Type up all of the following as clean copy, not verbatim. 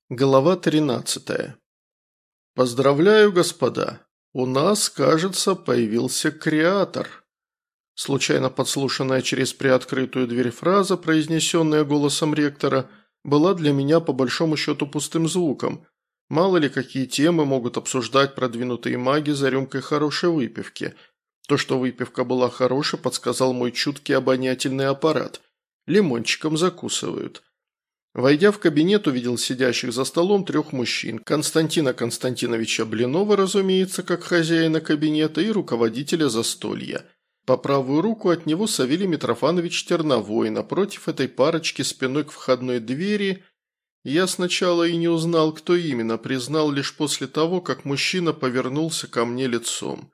Глава 13. Поздравляю, господа. У нас, кажется, появился креатор. Случайно подслушанная через приоткрытую дверь фраза, произнесенная голосом ректора, была для меня по большому счету пустым звуком. Мало ли какие темы могут обсуждать продвинутые маги за рюмкой хорошей выпивки. То, что выпивка была хорошей, подсказал мой чуткий обонятельный аппарат. Лимончиком закусывают. Войдя в кабинет, увидел сидящих за столом трех мужчин. Константина Константиновича Блинова, разумеется, как хозяина кабинета, и руководителя застолья. По правую руку от него Савелий Митрофанович Терновой, напротив этой парочки спиной к входной двери. Я сначала и не узнал, кто именно, признал лишь после того, как мужчина повернулся ко мне лицом.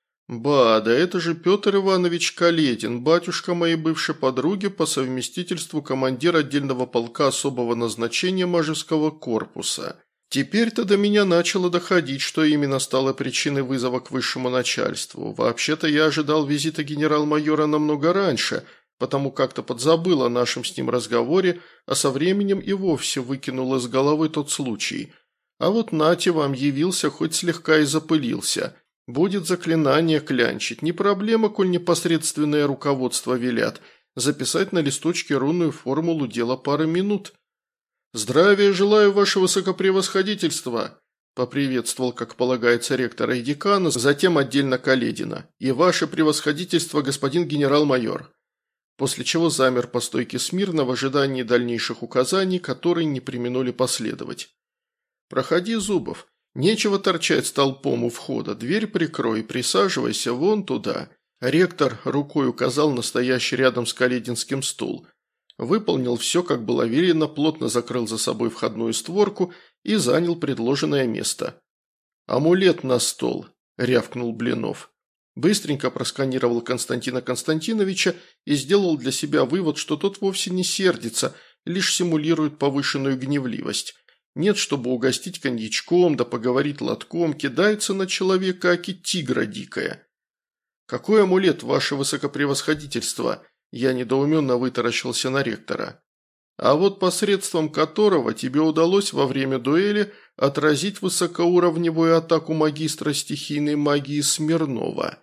«Ба, да это же Петр Иванович Каледин, батюшка моей бывшей подруги, по совместительству командир отдельного полка особого назначения Мажевского корпуса. Теперь-то до меня начало доходить, что именно стало причиной вызова к высшему начальству. Вообще-то я ожидал визита генерал-майора намного раньше, потому как-то подзабыл о нашем с ним разговоре, а со временем и вовсе выкинул из головы тот случай. А вот нате вам явился, хоть слегка и запылился». Будет заклинание клянчить, не проблема, коль непосредственное руководство велят. Записать на листочке рунную формулу – дело пары минут. «Здравия желаю, ваше высокопревосходительство!» – поприветствовал, как полагается, ректора и декана, затем отдельно Каледина. «И ваше превосходительство, господин генерал-майор!» После чего замер по стойке смирно в ожидании дальнейших указаний, которые не преминули последовать. «Проходи, Зубов. Нечего торчать столпом у входа, дверь прикрой, присаживайся вон туда». Ректор рукой указал на стоящий рядом с Калединским стул. Выполнил все, как было велено, плотно закрыл за собой входную створку и занял предложенное место. «Амулет на стол», – рявкнул Блинов. Быстренько просканировал Константина Константиновича и сделал для себя вывод, что тот вовсе не сердится, лишь симулирует повышенную гневливость. Нет, чтобы угостить коньячком, да поговорить лотком, кидается на человека, аки тигра дикая. «Какой амулет, ваше высокопревосходительство?» Я недоуменно вытаращился на ректора. «А вот посредством которого тебе удалось во время дуэли отразить высокоуровневую атаку магистра стихийной магии Смирнова.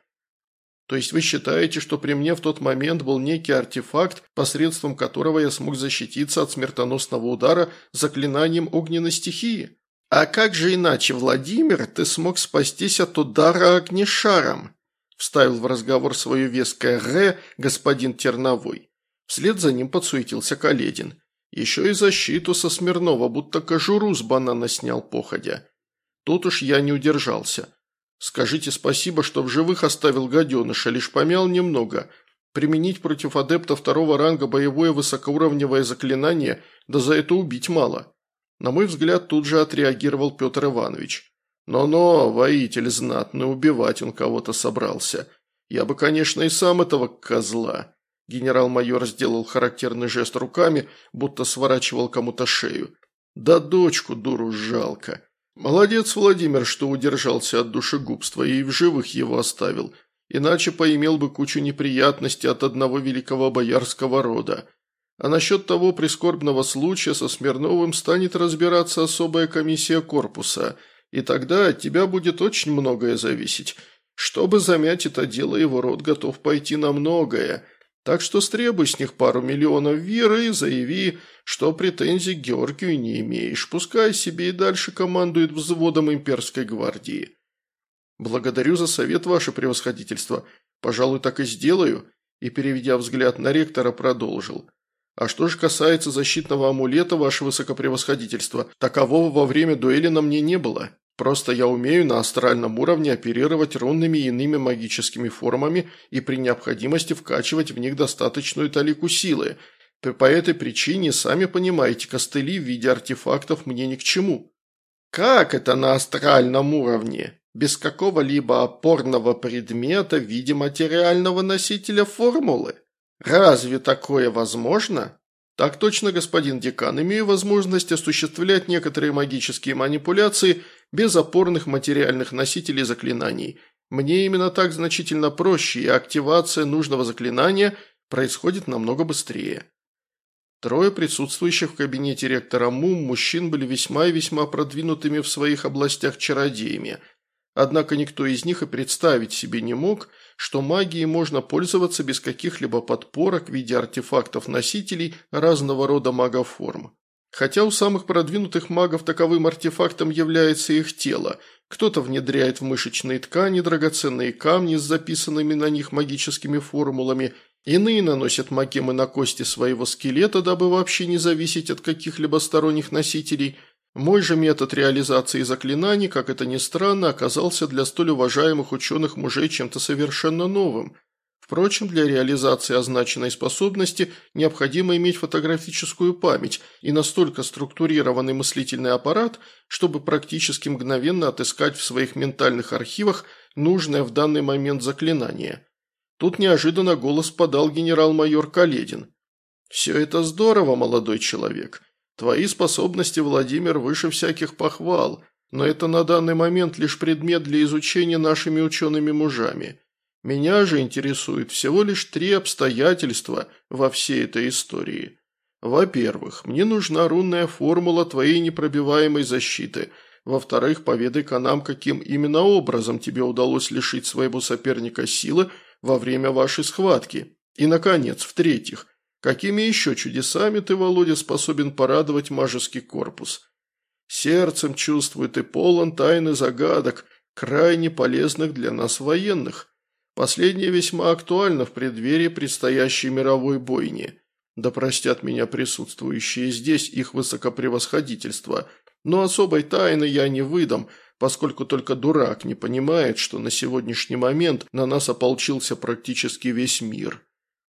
То есть вы считаете, что при мне в тот момент был некий артефакт, посредством которого я смог защититься от смертоносного удара заклинанием огненной стихии? А как же иначе, Владимир, ты смог спастись от удара огнешаром?» Вставил в разговор свое веское «ре» господин Терновой. Вслед за ним подсуетился Каледин. Еще и защиту со Смирнова, будто кожуру с банана снял походя. Тут уж я не удержался. «Скажите спасибо, что в живых оставил гаденыша, лишь помял немного. Применить против адепта второго ранга боевое высокоуровневое заклинание, да за это убить мало». На мой взгляд, тут же отреагировал Петр Иванович. «Но-но, воитель знатный, убивать он кого-то собрался. Я бы, конечно, и сам этого козла». Генерал-майор сделал характерный жест руками, будто сворачивал кому-то шею. «Да дочку, дуру, жалко. Молодец, Владимир, что удержался от душегубства и в живых его оставил, иначе поимел бы кучу неприятностей от одного великого боярского рода. А насчет того прискорбного случая со Смирновым станет разбираться особая комиссия корпуса, и тогда от тебя будет очень многое зависеть. Чтобы замять это дело, его род готов пойти на многое. Так что стребуй с них пару миллионов веры и заяви, что претензий к Георгию не имеешь. Пускай себе и дальше командует взводом имперской гвардии». «Благодарю за совет, ваше превосходительство. Пожалуй, так и сделаю», и, переведя взгляд на ректора, продолжил. «А что же касается защитного амулета, ваше высокопревосходительство, такового во время дуэли на мне не было. Просто я умею на астральном уровне оперировать рунными и иными магическими формами и при необходимости вкачивать в них достаточную талику силы. По этой причине, сами понимаете, костыли в виде артефактов мне ни к чему». «Как это на астральном уровне? Без какого-либо опорного предмета в виде материального носителя формулы? Разве такое возможно?» «Так точно, господин декан, имею возможность осуществлять некоторые магические манипуляции без опорных материальных носителей заклинаний. Мне именно так значительно проще, и активация нужного заклинания происходит намного быстрее». Трое присутствующих в кабинете ректора МУМ мужчин были весьма и весьма продвинутыми в своих областях чародеями. Однако никто из них и представить себе не мог, что магией можно пользоваться без каких-либо подпорок в виде артефактов-носителей разного рода магоформ. Хотя у самых продвинутых магов таковым артефактом является их тело. Кто-то внедряет в мышечные ткани драгоценные камни с записанными на них магическими формулами, иные наносят магемы на кости своего скелета, дабы вообще не зависеть от каких-либо сторонних носителей. Мой же метод реализации заклинаний, как это ни странно, оказался для столь уважаемых ученых мужей чем-то совершенно новым. Впрочем, для реализации означенной способности необходимо иметь фотографическую память и настолько структурированный мыслительный аппарат, чтобы практически мгновенно отыскать в своих ментальных архивах нужное в данный момент заклинание. Тут неожиданно голос подал генерал-майор Каледин. «Все это здорово, молодой человек. Твои способности, Владимир, выше всяких похвал, но это на данный момент лишь предмет для изучения нашими учеными-мужами. Меня же интересует всего лишь 3 обстоятельства во всей этой истории. Во-первых, мне нужна рунная формула твоей непробиваемой защиты. Во-вторых, поведай-ка нам, каким именно образом тебе удалось лишить своего соперника силы во время вашей схватки. И, наконец, в-третьих, какими еще чудесами ты, Володя, способен порадовать мажеский корпус? Сердцем чувствую, ты полон тайн и загадок, крайне полезных для нас военных. Последнее весьма актуально в преддверии предстоящей мировой бойни. Да простят меня присутствующие здесь их высокопревосходительство, но особой тайны я не выдам, поскольку только дурак не понимает, что на сегодняшний момент на нас ополчился практически весь мир.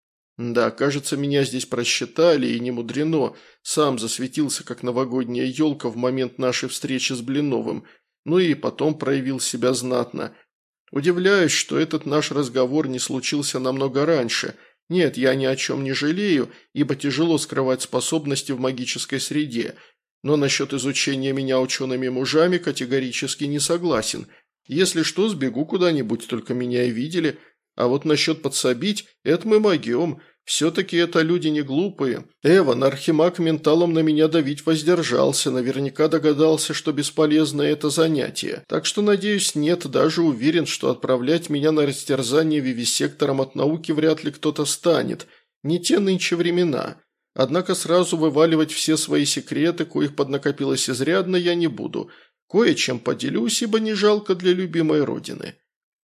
Да, кажется, меня здесь просчитали, и не мудрено. Сам засветился, как новогодняя елка в момент нашей встречи с Блиновым, ну и потом проявил себя знатно. Удивляюсь, что этот наш разговор не случился намного раньше. Нет, я ни о чем не жалею, ибо тяжело скрывать способности в магической среде. Но насчет изучения меня учеными-мужами категорически не согласен. Если что, сбегу куда-нибудь, только меня и видели. А вот насчет подсобить – это мы могем. Все-таки это люди не глупые. Эван, архимаг менталом на меня давить воздержался, наверняка догадался, что бесполезное это занятие. Так что, надеюсь, нет, даже уверен, что отправлять меня на растерзание вивисектором от науки вряд ли кто-то станет. Не те нынче времена. Однако сразу вываливать все свои секреты, коих поднакопилось изрядно, я не буду. Кое-чем поделюсь, ибо не жалко для любимой родины.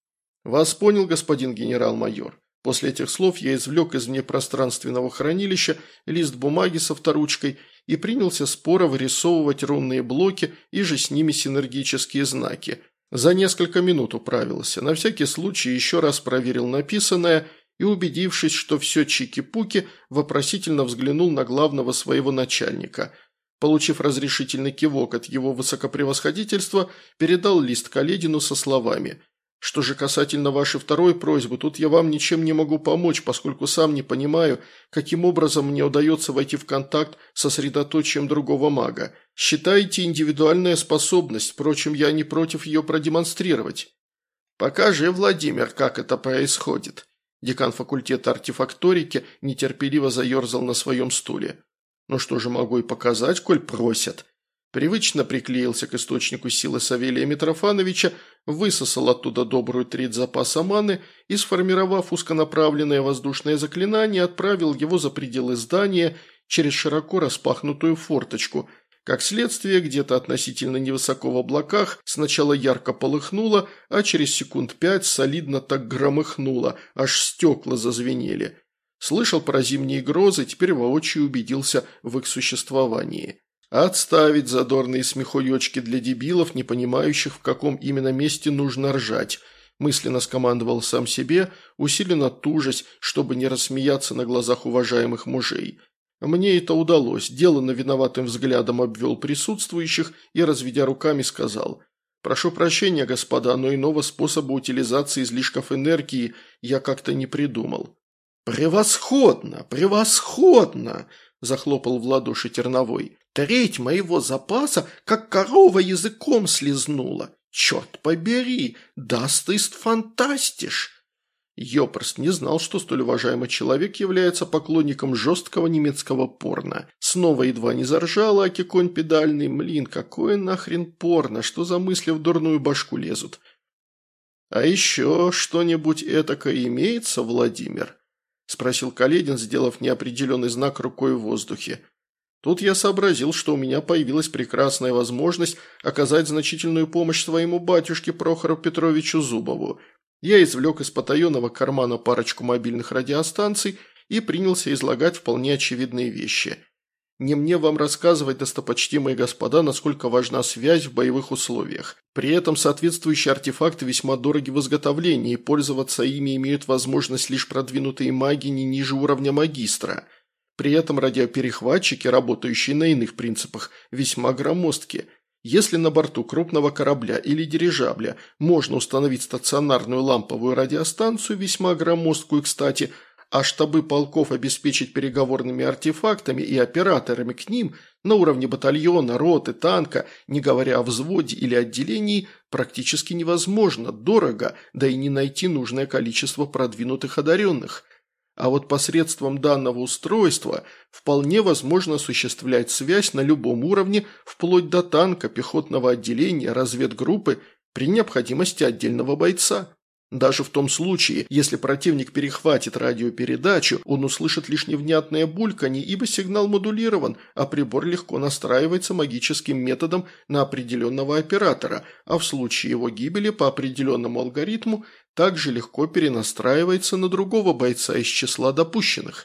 Вас понял, господин генерал-майор. После этих слов я извлек из внепространственного хранилища лист бумаги со авторучкой и принялся споро вырисовывать рунные блоки и же с ними синергические знаки. За несколько минут управился, на всякий случай еще раз проверил написанное и, убедившись, что все чики-пуки, вопросительно взглянул на главного своего начальника. Получив разрешительный кивок от его высокопревосходительства, передал лист Каледину со словами: «Что же касательно вашей второй просьбы, тут я вам ничем не могу помочь, поскольку сам не понимаю, каким образом мне удается войти в контакт со средоточием другого мага. Считайте, индивидуальная способность, впрочем, я не против ее продемонстрировать». «Покажи, Владимир, как это происходит». Декан факультета артефакторики нетерпеливо заерзал на своем стуле. «Ну что же, могу и показать, коль просят». Привычно приклеился к источнику силы Савелия Митрофановича, высосал оттуда добрую треть запаса маны и, сформировав узконаправленное воздушное заклинание, отправил его за пределы здания через широко распахнутую форточку. Как следствие, где-то относительно невысоко в облаках сначала ярко полыхнуло, а через секунд 5 солидно так громыхнуло, аж стекла зазвенели. Слышал про зимние грозы, теперь воочию убедился в их существовании. «Отставить задорные смехуёчки для дебилов, не понимающих, в каком именно месте нужно ржать», мысленно скомандовал сам себе, усиленно тужась, чтобы не рассмеяться на глазах уважаемых мужей. Мне это удалось, деланно виноватым взглядом обвел присутствующих и, разведя руками, сказал: «Прошу прощения, господа, но иного способа утилизации излишков энергии я как-то не придумал». «Превосходно! Превосходно!» – захлопал в ладоши Терновой. «Треть моего запаса, как корова, языком слезнула. Черт побери, даст ист фантастиш!» Ёпрст не знал, что столь уважаемый человек является поклонником жесткого немецкого порно. Снова едва не заржала, аки конь педальный. Млин, какое нахрен порно, что за мысли в дурную башку лезут? «А еще что-нибудь этакое имеется, Владимир?» – спросил Каледин, сделав неопределенный знак рукой в воздухе. Тут я сообразил, что у меня появилась прекрасная возможность оказать значительную помощь своему батюшке Прохору Петровичу Зубову. Я извлек из потаенного кармана парочку мобильных радиостанций и принялся излагать вполне очевидные вещи. Не мне вам рассказывать, достопочтимые господа, насколько важна связь в боевых условиях. При этом соответствующие артефакты весьма дороги в изготовлении, и пользоваться ими имеют возможность лишь продвинутые маги не ниже уровня магистра. При этом радиоперехватчики, работающие на иных принципах, весьма громоздки. Если на борту крупного корабля или дирижабля можно установить стационарную ламповую радиостанцию, весьма громоздкую, кстати, а штабы полков обеспечить переговорными артефактами и операторами к ним на уровне батальона, роты, танка, не говоря о взводе или отделении, практически невозможно, дорого, да и не найти нужное количество продвинутых одаренных. А вот посредством данного устройства вполне возможно осуществлять связь на любом уровне, вплоть до танка, пехотного отделения, разведгруппы, при необходимости отдельного бойца. Даже в том случае, если противник перехватит радиопередачу, он услышит лишь невнятное бульканье, ибо сигнал модулирован, а прибор легко настраивается магическим методом на определенного оператора, а в случае его гибели по определенному алгоритму также легко перенастраивается на другого бойца из числа допущенных.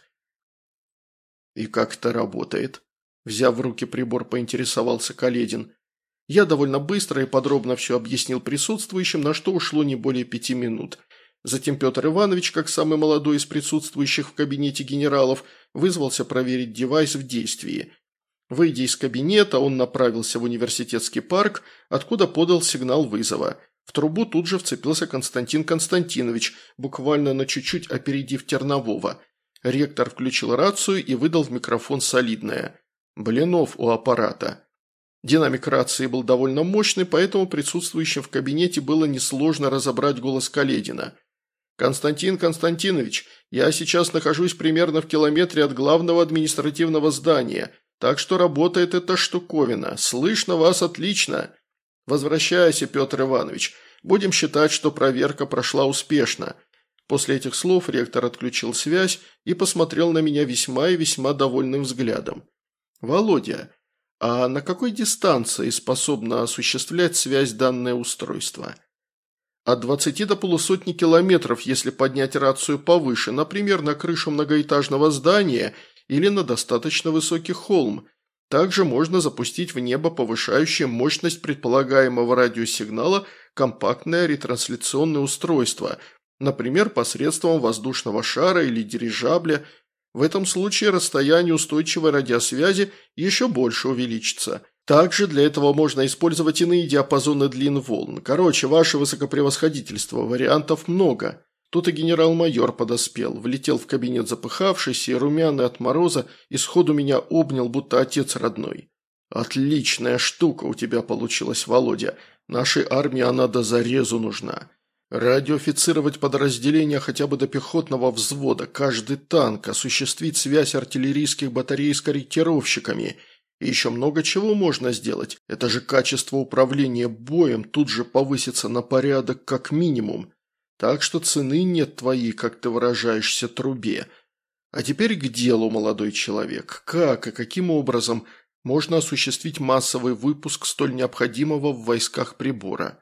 «И как это работает?» Взяв в руки прибор, поинтересовался Каледин. Я довольно быстро и подробно все объяснил присутствующим, на что ушло не более 5 минут. Затем Петр Иванович, как самый молодой из присутствующих в кабинете генералов, вызвался проверить девайс в действии. Выйдя из кабинета, он направился в университетский парк, откуда подал сигнал вызова. В трубу тут же вцепился Константин Константинович, буквально на чуть-чуть опередив Тернового. Ректор включил рацию и выдал в микрофон солидное: «Блинов у аппарата». Динамик рации был довольно мощный, поэтому присутствующим в кабинете было несложно разобрать голос Каледина. «Константин Константинович, я сейчас нахожусь примерно в километре от главного административного здания, так что работает эта штуковина. Слышно вас отлично. Возвращайся, Петр Иванович. Будем считать, что проверка прошла успешно». После этих слов ректор отключил связь и посмотрел на меня весьма и весьма довольным взглядом. «Володя, а на какой дистанции способно осуществлять связь данное устройство?» «От 20 до полусотни километров, если поднять рацию повыше, например, на крышу многоэтажного здания или на достаточно высокий холм. Также можно запустить в небо повышающее мощность предполагаемого радиосигнала компактное ретрансляционное устройство, например, посредством воздушного шара или дирижабля. В этом случае расстояние устойчивой радиосвязи еще больше увеличится. Также для этого можно использовать иные диапазоны длин волн. Короче, ваше высокопревосходительство, вариантов много». Тут и генерал-майор подоспел, влетел в кабинет запыхавшийся и румяный от мороза и сходу меня обнял, будто отец родной. «Отличная штука у тебя получилась, Володя. Нашей армии она до зарезу нужна. Радиоофицировать подразделения хотя бы до пехотного взвода, каждый танк, осуществить связь артиллерийских батарей с корректировщиками. И еще много чего можно сделать. Это же качество управления боем тут же повысится на порядок как минимум. Так что цены нет твоей, как ты выражаешься, трубе. А теперь к делу, молодой человек. Как и каким образом можно осуществить массовый выпуск столь необходимого в войсках прибора?»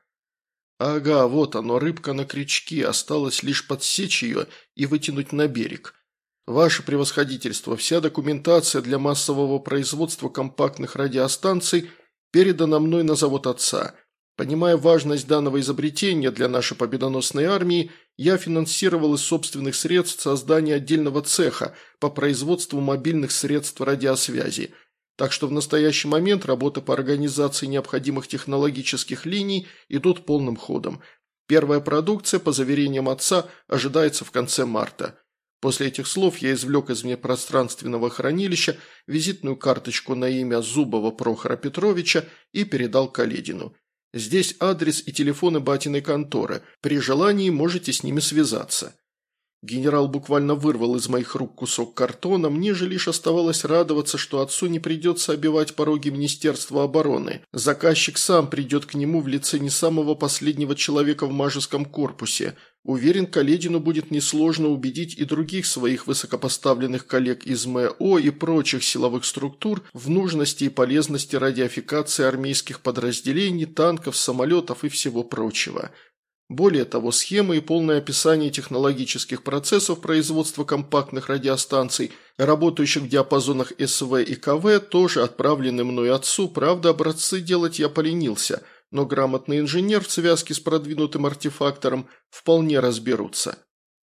«Ага, вот оно, рыбка на крючке, осталось лишь подсечь ее и вытянуть на берег. Ваше превосходительство, вся документация для массового производства компактных радиостанций передана мной на завод отца. Понимая важность данного изобретения для нашей победоносной армии, я финансировал из собственных средств создание отдельного цеха по производству мобильных средств радиосвязи. Так что в настоящий момент работы по организации необходимых технологических линий идут полным ходом. Первая продукция, по заверениям отца, ожидается в конце марта». После этих слов я извлек из внепространственного хранилища визитную карточку на имя Зубова Прохора Петровича и передал Каледину. «Здесь адрес и телефоны батиной конторы. При желании можете с ними связаться». Генерал буквально вырвал из моих рук кусок картона, мне же лишь оставалось радоваться, что отцу не придется обивать пороги Министерства обороны. Заказчик сам придет к нему в лице не самого последнего человека в Мажеском корпусе. Уверен, Каледину будет несложно убедить и других своих высокопоставленных коллег из МО и прочих силовых структур в нужности и полезности радиофикации армейских подразделений, танков, самолетов и всего прочего. Более того, схемы и полное описание технологических процессов производства компактных радиостанций, работающих в диапазонах СВ и КВ, тоже отправлены мной отцу, правда, образцы делать я поленился, но грамотный инженер в связке с продвинутым артефактором вполне разберутся.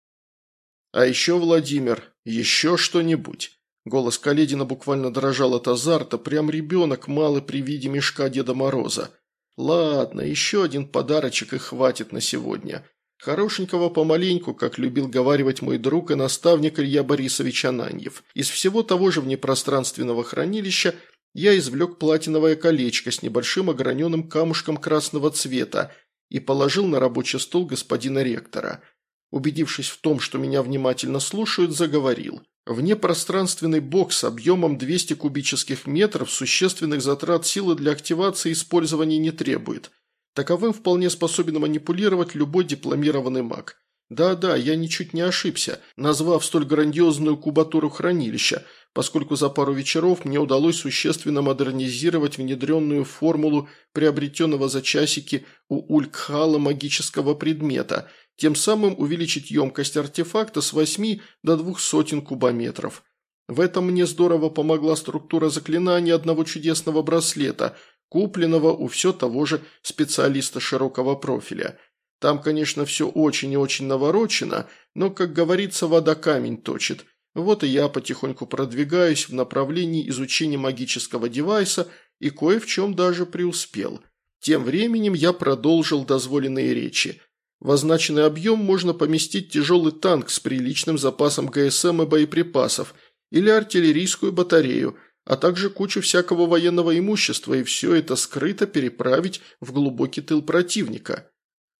А еще, Владимир, еще что-нибудь. Голос Каледина буквально дрожал от азарта, прям ребенок малый при виде мешка Деда Мороза. Ладно, еще один подарочек и хватит на сегодня. Хорошенького помаленьку, как любил говаривать мой друг и наставник Илья Борисович Ананьев. Из всего того же внепространственного хранилища я извлек платиновое колечко с небольшим ограненным камушком красного цвета и положил на рабочий стол господина ректора. Убедившись в том, что меня внимательно слушают, заговорил. Внепространственный бокс объемом 200 кубических метров существенных затрат силы для активации и использования не требует. Таковым вполне способен манипулировать любой дипломированный маг. Да-да, я ничуть не ошибся, назвав столь грандиозную кубатуру хранилища, поскольку за пару вечеров мне удалось существенно модернизировать внедренную формулу приобретенного за часики у Улькхала магического предмета, тем самым увеличить емкость артефакта с 8 до 200 кубометров. В этом мне здорово помогла структура заклинания одного чудесного браслета, купленного у все того же специалиста широкого профиля. Там, конечно, все очень и очень наворочено, но, как говорится, вода камень точит. Вот и я потихоньку продвигаюсь в направлении изучения магического девайса и кое в чем даже преуспел. Тем временем я продолжил дозволенные речи. В означенный объем можно поместить тяжелый танк с приличным запасом ГСМ и боеприпасов или артиллерийскую батарею, а также кучу всякого военного имущества, и все это скрыто переправить в глубокий тыл противника.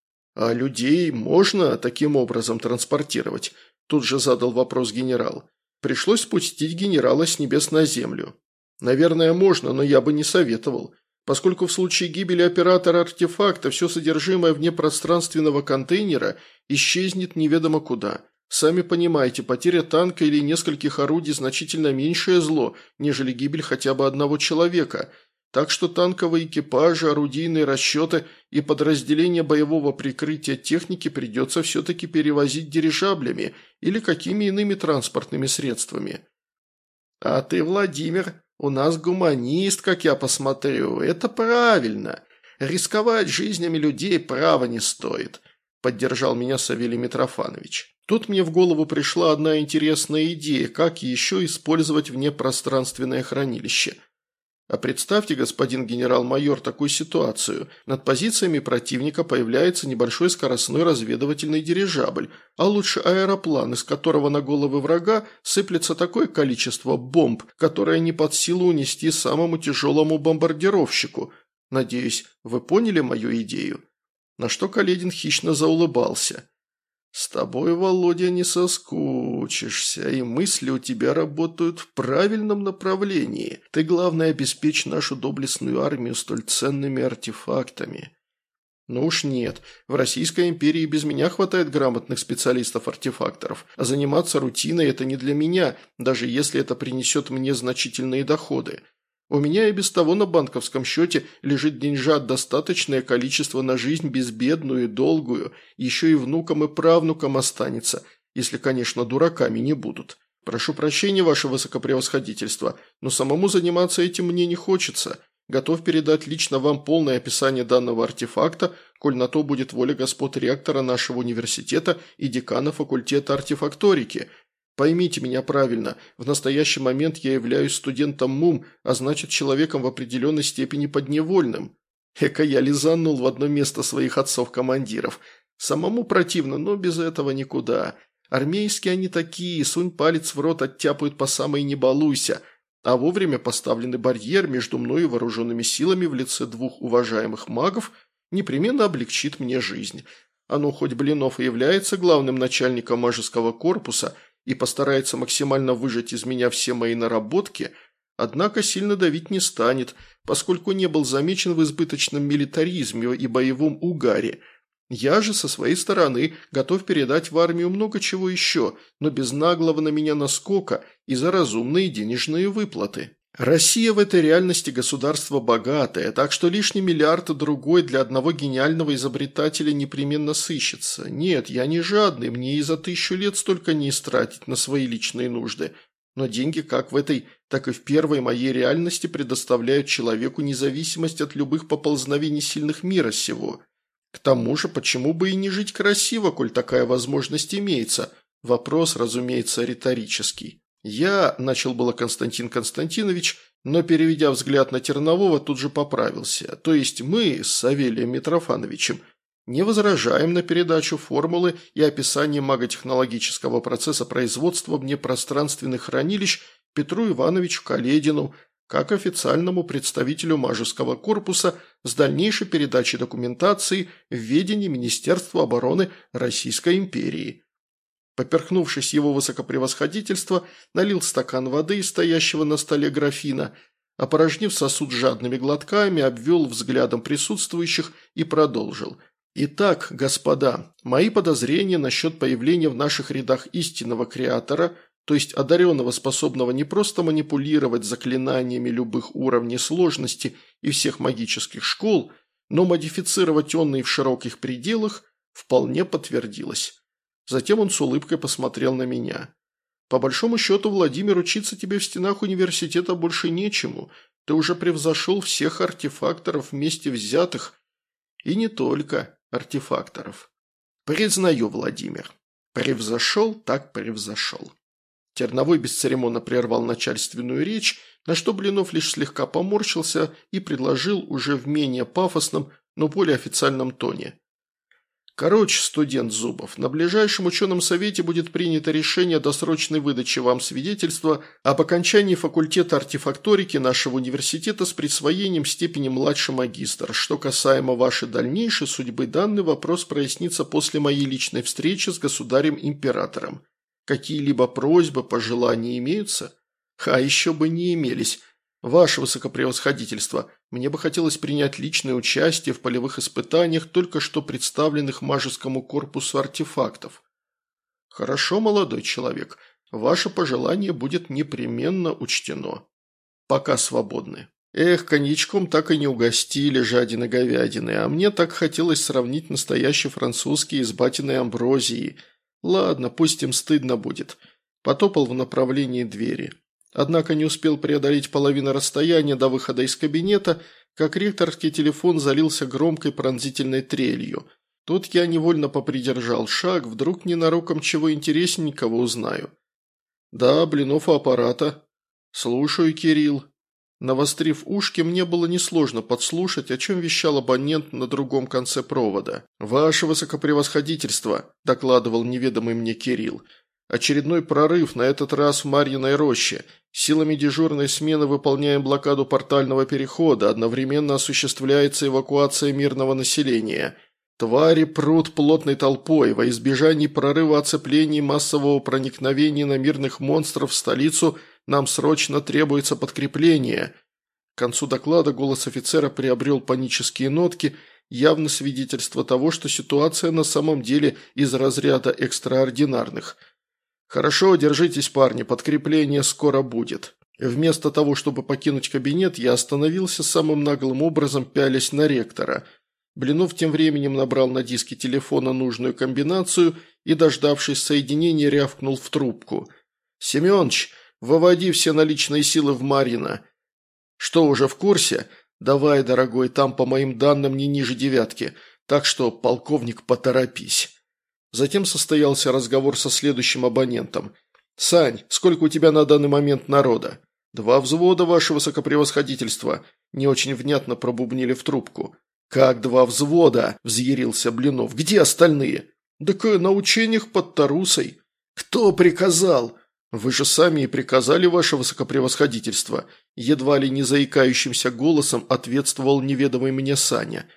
«А людей можно таким образом транспортировать?» – тут же задал вопрос генерал. Пришлось спустить генерала с небес на землю. «Наверное, можно, но я бы не советовал. Поскольку в случае гибели оператора артефакта все содержимое внепространственного контейнера исчезнет неведомо куда. Сами понимаете, потеря танка или нескольких орудий значительно меньшее зло, нежели гибель хотя бы одного человека. Так что танковые экипажи, орудийные расчеты и подразделения боевого прикрытия техники придется все-таки перевозить дирижаблями или какими иными транспортными средствами». «А ты, Владимир, у нас гуманист, как я посмотрю, это правильно. Рисковать жизнями людей права не стоит», – поддержал меня Савелий Митрофанович. Тут мне в голову пришла одна интересная идея, как еще использовать внепространственное хранилище. А представьте, господин генерал-майор, такую ситуацию. Над позициями противника появляется небольшой скоростной разведывательный дирижабль, а лучше аэроплан, из которого на головы врага сыплется такое количество бомб, которое не под силу унести самому тяжелому бомбардировщику. Надеюсь, вы поняли мою идею?» На что Каледин хищно заулыбался. «С тобой, Володя, не соскучишься, и мысли у тебя работают в правильном направлении. Ты, главное, обеспечь нашу доблестную армию столь ценными артефактами». «Ну уж нет, в Российской империи без меня хватает грамотных специалистов-артефакторов, а заниматься рутиной – это не для меня, даже если это принесет мне значительные доходы. У меня и без того на банковском счете лежит деньжат достаточное количество на жизнь безбедную и долгую, еще и внукам и правнукам останется, если, конечно, дураками не будут. Прошу прощения, ваше высокопревосходительство, но самому заниматься этим мне не хочется. Готов передать лично вам полное описание данного артефакта, коль на то будет воля господ ректора нашего университета и декана факультета артефакторики. Поймите меня правильно, в настоящий момент я являюсь студентом МУМ, а значит человеком в определенной степени подневольным. Эка я лизанул в одно место своих отцов-командиров. Самому противно, но без этого никуда. Армейские они такие, сунь палец в рот, оттяпают по самой не балуйся. А вовремя поставленный барьер между мной и вооруженными силами в лице двух уважаемых магов непременно облегчит мне жизнь. Оно хоть Блинов и является главным начальником Мажеского корпуса и постарается максимально выжать из меня все мои наработки, однако сильно давить не станет, поскольку не был замечен в избыточном милитаризме и боевом угаре. Я же со своей стороны готов передать в армию много чего еще, но без наглого на меня наскока и за разумные денежные выплаты. Россия в этой реальности государство богатое, так что лишний миллиард другой для одного гениального изобретателя непременно сыщется. Нет, я не жадный, мне и за 1000 лет столько не истратить на свои личные нужды. Но деньги как в этой, так и в первой моей реальности предоставляют человеку независимость от любых поползновений сильных мира сего. К тому же, почему бы и не жить красиво, коль такая возможность имеется? Вопрос, разумеется, риторический. Начал было Константин Константинович, но, переведя взгляд на Тернового, тут же поправился. То есть мы с Савелием Митрофановичем не возражаем на передачу формулы и описание маготехнологического процесса производства внепространственных хранилищ Петру Ивановичу Каледину, как официальному представителю Мажеского корпуса с дальнейшей передачей документации в ведение Министерства обороны Российской империи. Поперхнувшись, его высокопревосходительство налил стакан воды из стоящего на столе графина, опорожнив сосуд жадными глотками, обвел взглядом присутствующих и продолжил. «Итак, господа, мои подозрения насчет появления в наших рядах истинного креатора, то есть одаренного, способного не просто манипулировать заклинаниями любых уровней сложности и всех магических школ, но модифицировать онные в широких пределах, вполне подтвердилось». Затем он с улыбкой посмотрел на меня. «По большому счету, Владимир, учиться тебе в стенах университета больше нечему. Ты уже превзошел всех артефакторов вместе взятых. И не только артефакторов. Признаю, Владимир. Превзошел, так превзошел». Терновой бесцеремонно прервал начальственную речь, на что Блинов лишь слегка поморщился и предложил уже в менее пафосном, но более официальном тоне. «Короче, студент Зубов, на ближайшем ученом совете будет принято решение о досрочной выдаче вам свидетельства об окончании факультета артефакторики нашего университета с присвоением степени младший магистр. Что касаемо вашей дальнейшей судьбы, данный вопрос прояснится после моей личной встречи с государем-императором. Какие-либо просьбы, пожелания имеются? А еще бы не имелись. Ваше высокопревосходительство, мне бы хотелось принять личное участие в полевых испытаниях только что представленных Мажескому корпусу артефактов. Хорошо, молодой человек, ваше пожелание будет непременно учтено. Пока свободны. Эх, коньячком так и не угостили жадины-говядины, а мне так хотелось сравнить настоящий французский с батиной амброзией. Ладно, пусть им стыдно будет. Потопал в направлении двери. Однако не успел преодолеть половину расстояния до выхода из кабинета, как ректорский телефон залился громкой пронзительной трелью. Тут я невольно попридержал шаг, вдруг ненароком чего интересненького узнаю. «Да, Блинов у аппарата». «Слушаю, Кирилл». Навострив ушки, мне было несложно подслушать, о чем вещал абонент на другом конце провода. «Ваше высокопревосходительство», – докладывал неведомый мне Кирилл. «Очередной прорыв, на этот раз в Марьиной роще. Силами дежурной смены выполняем блокаду портального перехода, одновременно осуществляется эвакуация мирного населения. Твари прут плотной толпой, во избежание прорыва оцеплений массового проникновения на мирных монстров в столицу нам срочно требуется подкрепление». К концу доклада голос офицера приобрел панические нотки, явно свидетельство того, что ситуация на самом деле из разряда экстраординарных. «Хорошо, держитесь, парни, подкрепление скоро будет». Вместо того, чтобы покинуть кабинет, я остановился самым наглым образом, пялясь на ректора. Блинов тем временем набрал на диске телефона нужную комбинацию и, дождавшись соединения, рявкнул в трубку. «Семёныч, выводи все наличные силы в Марьино». «Что, уже в курсе?» «Давай, дорогой, там, по моим данным, не ниже 9, так что, полковник, поторопись». Затем состоялся разговор со следующим абонентом. «Сань, сколько у тебя на данный момент народа?» «2 взвода, ваше высокопревосходительство», – не очень внятно пробубнили в трубку. «Как 2 взвода?» – взъярился Блинов. «Где остальные?» «Так на учениях под Тарусой». «Кто приказал?» «Вы же сами и приказали, ваше высокопревосходительство», – едва ли не заикающимся голосом ответствовал неведомый мне Саня.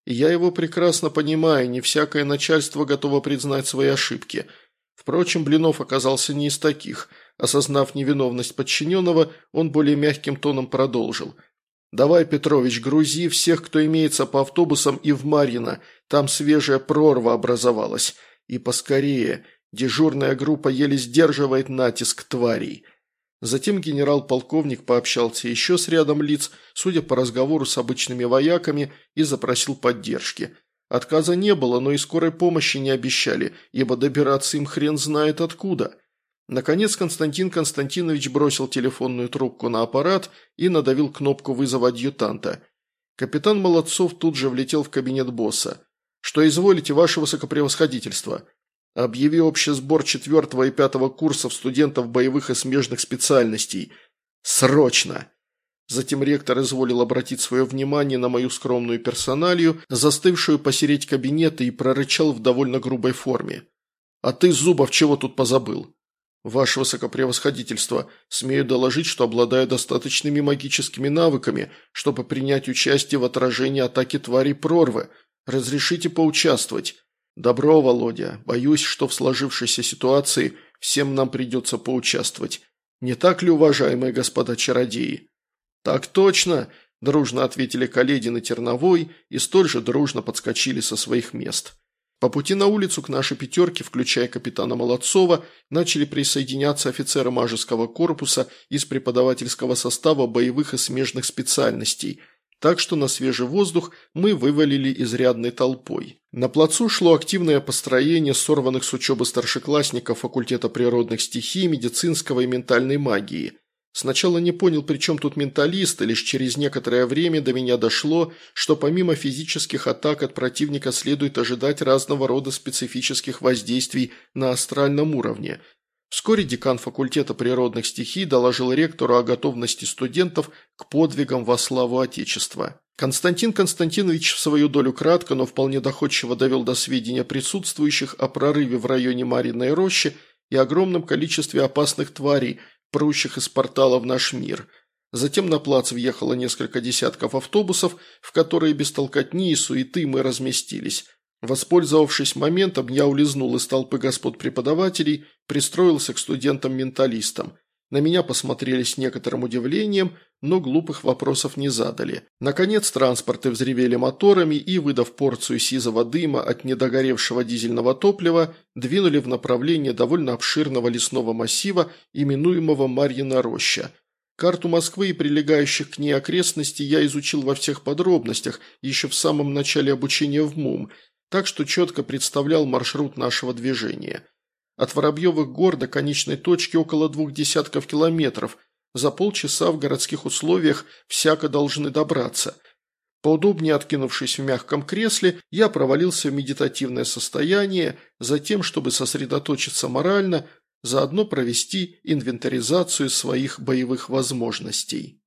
И я его прекрасно понимаю, не всякое начальство готово признать свои ошибки. Впрочем, Блинов оказался не из таких. Осознав невиновность подчиненного, он более мягким тоном продолжил. «Давай, Петрович, грузи всех, кто имеется по автобусам и в Марьино. Там свежая прорва образовалась. И поскорее. Дежурная группа еле сдерживает натиск тварей». Затем генерал-полковник пообщался еще с рядом лиц, судя по разговору с обычными вояками, и запросил поддержки. Отказа не было, но и скорой помощи не обещали, ибо добираться им хрен знает откуда. Наконец Константин Константинович бросил телефонную трубку на аппарат и надавил кнопку вызова адъютанта. Капитан Молодцов тут же влетел в кабинет босса. «Что изволите, ваше высокопревосходительство?» «Объяви общий сбор 4 и 5 курсов студентов боевых и смежных специальностей. Срочно!» Затем ректор изволил обратить свое внимание на мою скромную персоналию, застывшую посередь кабинета, и прорычал в довольно грубой форме. «А ты, Зубов, чего тут позабыл?» «Ваше высокопревосходительство, смею доложить, что обладаю достаточными магическими навыками, чтобы принять участие в отражении атаки тварей прорвы. Разрешите поучаствовать?» «Добро, Володя. Боюсь, что в сложившейся ситуации всем нам придется поучаствовать. Не так ли, уважаемые господа чародеи?» «Так точно!» – дружно ответили Каледин и Терновой и столь же дружно подскочили со своих мест. По пути на улицу к нашей пятерке, включая капитана Молодцова, начали присоединяться офицеры мажеского корпуса из преподавательского состава боевых и смежных специальностей – так что на свежий воздух мы вывалили изрядной толпой. На плацу шло активное построение сорванных с учебы старшеклассников факультета природных стихий, медицинского и ментальной магии. Сначала не понял, при чем тут менталист, и лишь через некоторое время до меня дошло, что помимо физических атак от противника следует ожидать разного рода специфических воздействий на астральном уровне. Вскоре декан факультета природных стихий доложил ректору о готовности студентов к подвигам во славу Отечества. Константин Константинович в свою долю кратко, но вполне доходчиво довел до сведения присутствующих о прорыве в районе Марьиной рощи и огромном количестве опасных тварей, прущих из портала в наш мир. Затем на плац въехало несколько десятков автобусов, в которые без толкотни и суеты мы разместились. Воспользовавшись моментом, я улизнул из толпы господ преподавателей, пристроился к студентам-менталистам. На меня посмотрели с некоторым удивлением, но глупых вопросов не задали. Наконец транспорты взревели моторами и, выдав порцию сизого дыма от недогоревшего дизельного топлива, двинули в направлении довольно обширного лесного массива, именуемого Марьина роща. Карту Москвы и прилегающих к ней окрестностей я изучил во всех подробностях еще в самом начале обучения в МУМ, так что четко представлял маршрут нашего движения. От Воробьевых гор до конечной точки около 20 километров. За полчаса в городских условиях всяко должны добраться. Поудобнее откинувшись в мягком кресле, я провалился в медитативное состояние, затем, чтобы сосредоточиться морально, заодно провести инвентаризацию своих боевых возможностей.